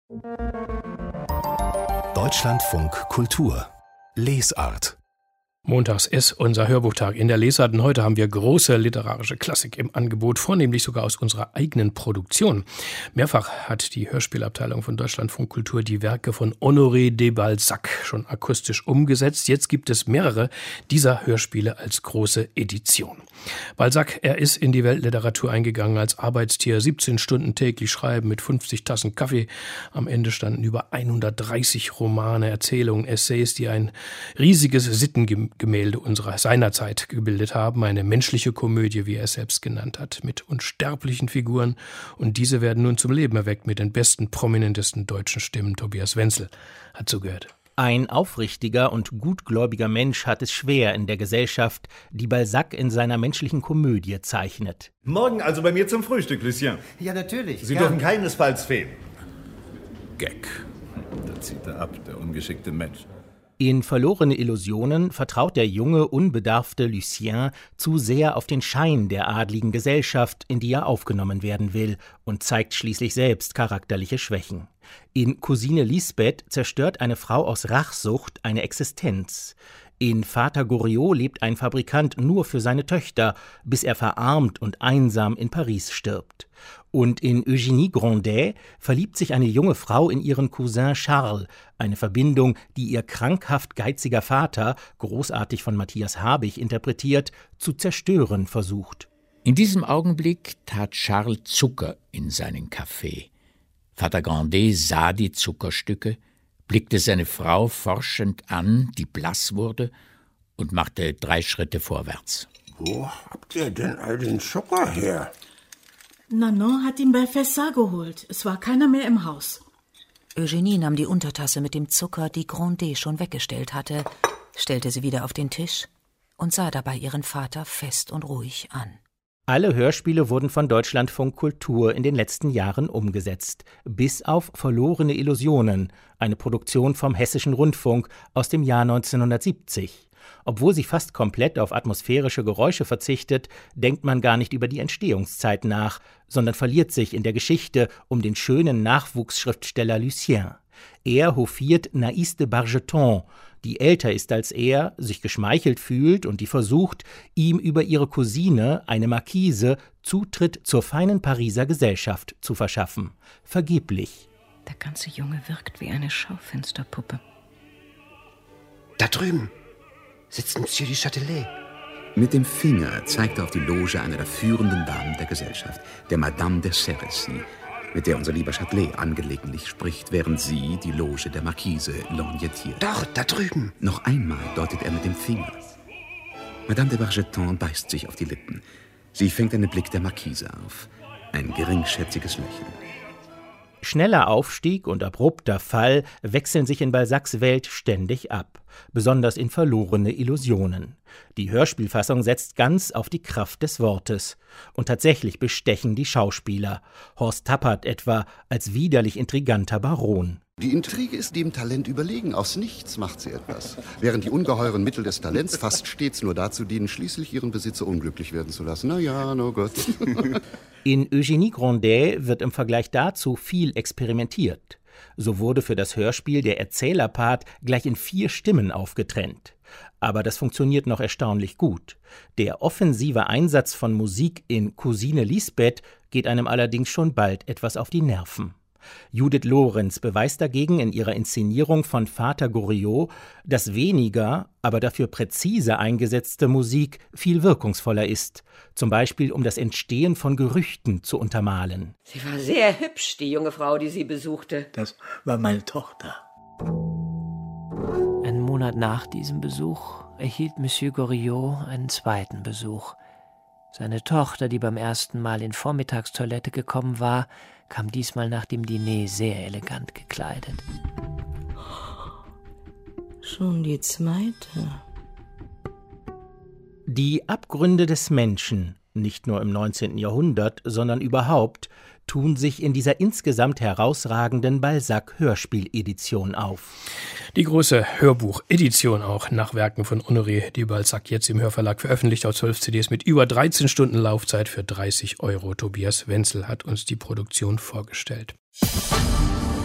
Deutschlandfunk Kultur Lesart. Montags ist unser Hörbuchtag in der Lesart und heute haben wir große literarische Klassik im Angebot, vornehmlich sogar aus unserer eigenen Produktion. Mehrfach hat die Hörspielabteilung von Deutschlandfunk Kultur die Werke von Honoré de Balzac schon akustisch umgesetzt. Jetzt gibt es mehrere dieser Hörspiele als große Edition. Balzac, er ist in die Weltliteratur eingegangen als Arbeitstier, 17 Stunden täglich schreiben mit 50 Tassen Kaffee. Am Ende standen über 130 Romane, Erzählungen, Essays, die ein riesiges Sittengemälde seiner Zeit gebildet haben. Eine menschliche Komödie, wie er es selbst genannt hat, mit unsterblichen Figuren. Und diese werden nun zum Leben erweckt mit den besten, prominentesten deutschen Stimmen. Tobias Wenzel hat zugehört. Ein aufrichtiger und gutgläubiger Mensch hat es schwer in der Gesellschaft, die Balzac in seiner menschlichen Komödie zeichnet. Morgen also bei mir zum Frühstück, Lucien. Ja, natürlich. Sie dürfen keinesfalls fehlen. Gag. Da zieht er ab, der ungeschickte Mensch. In Verlorene Illusionen vertraut der junge, unbedarfte Lucien zu sehr auf den Schein der adligen Gesellschaft, in die er aufgenommen werden will, und zeigt schließlich selbst charakterliche Schwächen. In Cousine Lisbeth zerstört eine Frau aus Rachsucht eine Existenz. In Vater Goriot lebt ein Fabrikant nur für seine Töchter, bis er verarmt und einsam in Paris stirbt. Und in Eugénie Grandet verliebt sich eine junge Frau in ihren Cousin Charles, eine Verbindung, die ihr krankhaft geiziger Vater, großartig von Matthias Habich interpretiert, zu zerstören versucht. In diesem Augenblick tat Charles Zucker in seinen Kaffee. Vater Grandet sah die Zuckerstücke, blickte seine Frau forschend an, die blass wurde, und machte 3 Schritte vorwärts. Wo habt ihr denn all den Zucker her? Nanon hat ihn bei Fessard geholt. Es war keiner mehr im Haus. Eugénie nahm die Untertasse mit dem Zucker, die Grandet schon weggestellt hatte, stellte sie wieder auf den Tisch und sah dabei ihren Vater fest und ruhig an. Alle Hörspiele wurden von Deutschlandfunk Kultur in den letzten Jahren umgesetzt, bis auf Verlorene Illusionen, eine Produktion vom Hessischen Rundfunk aus dem Jahr 1970. Obwohl sie fast komplett auf atmosphärische Geräusche verzichtet, denkt man gar nicht über die Entstehungszeit nach, sondern verliert sich in der Geschichte um den schönen Nachwuchsschriftsteller Lucien. Er hofiert Naïs de Bargeton, die älter ist als er, sich geschmeichelt fühlt und die versucht, ihm über ihre Cousine, eine Marquise, Zutritt zur feinen Pariser Gesellschaft zu verschaffen. Vergeblich. Der ganze Junge wirkt wie eine Schaufensterpuppe. Da drüben sitzt Monsieur du Châtelet. Mit dem Finger zeigt er auf die Loge einer der führenden Damen der Gesellschaft, der Madame de Sérisy, mit der unser lieber Châtelet angelegentlich spricht, während sie die Loge der Marquise lorgnettiert. Dort, da drüben. Noch einmal deutet er mit dem Finger. Madame de Bargeton beißt sich auf die Lippen. Sie fängt einen Blick der Marquise auf. Ein geringschätziges Lächeln. Schneller Aufstieg und abrupter Fall wechseln sich in Balzacs Welt ständig ab, besonders in Verlorene Illusionen. Die Hörspielfassung setzt ganz auf die Kraft des Wortes. Und tatsächlich bestechen die Schauspieler. Horst Tappert etwa als widerlich intriganter Baron. Die Intrige ist dem Talent überlegen. Aus nichts macht sie etwas. Während die ungeheuren Mittel des Talents fast stets nur dazu dienen, schließlich ihren Besitzer unglücklich werden zu lassen. Na ja, no Gott. In Eugénie Grandet wird im Vergleich dazu viel experimentiert. So wurde für das Hörspiel der Erzählerpart gleich in 4 Stimmen aufgetrennt. Aber das funktioniert noch erstaunlich gut. Der offensive Einsatz von Musik in Cousine Lisbeth geht einem allerdings schon bald etwas auf die Nerven. Judith Lorenz beweist dagegen in ihrer Inszenierung von Vater Goriot, dass weniger, aber dafür präzise eingesetzte Musik viel wirkungsvoller ist, zum Beispiel um das Entstehen von Gerüchten zu untermalen. Sie war sehr hübsch, die junge Frau, die sie besuchte. Das war meine Tochter. Einen Monat nach diesem Besuch erhielt Monsieur Goriot einen zweiten Besuch. Seine Tochter, die beim ersten Mal in Vormittagstoilette gekommen war, kam diesmal nach dem Diner sehr elegant gekleidet. Schon die zweite. Die Abgründe des Menschen, nicht nur im 19. Jahrhundert, sondern überhaupt, tun sich in dieser insgesamt herausragenden Balzac-Hörspiel-Edition auf. Die große Hörbuch-Edition auch nach Werken von Honoré de Balzac, jetzt im Hörverlag veröffentlicht auf 12 CDs mit über 13 Stunden Laufzeit für 30 €. Tobias Wenzel hat uns die Produktion vorgestellt.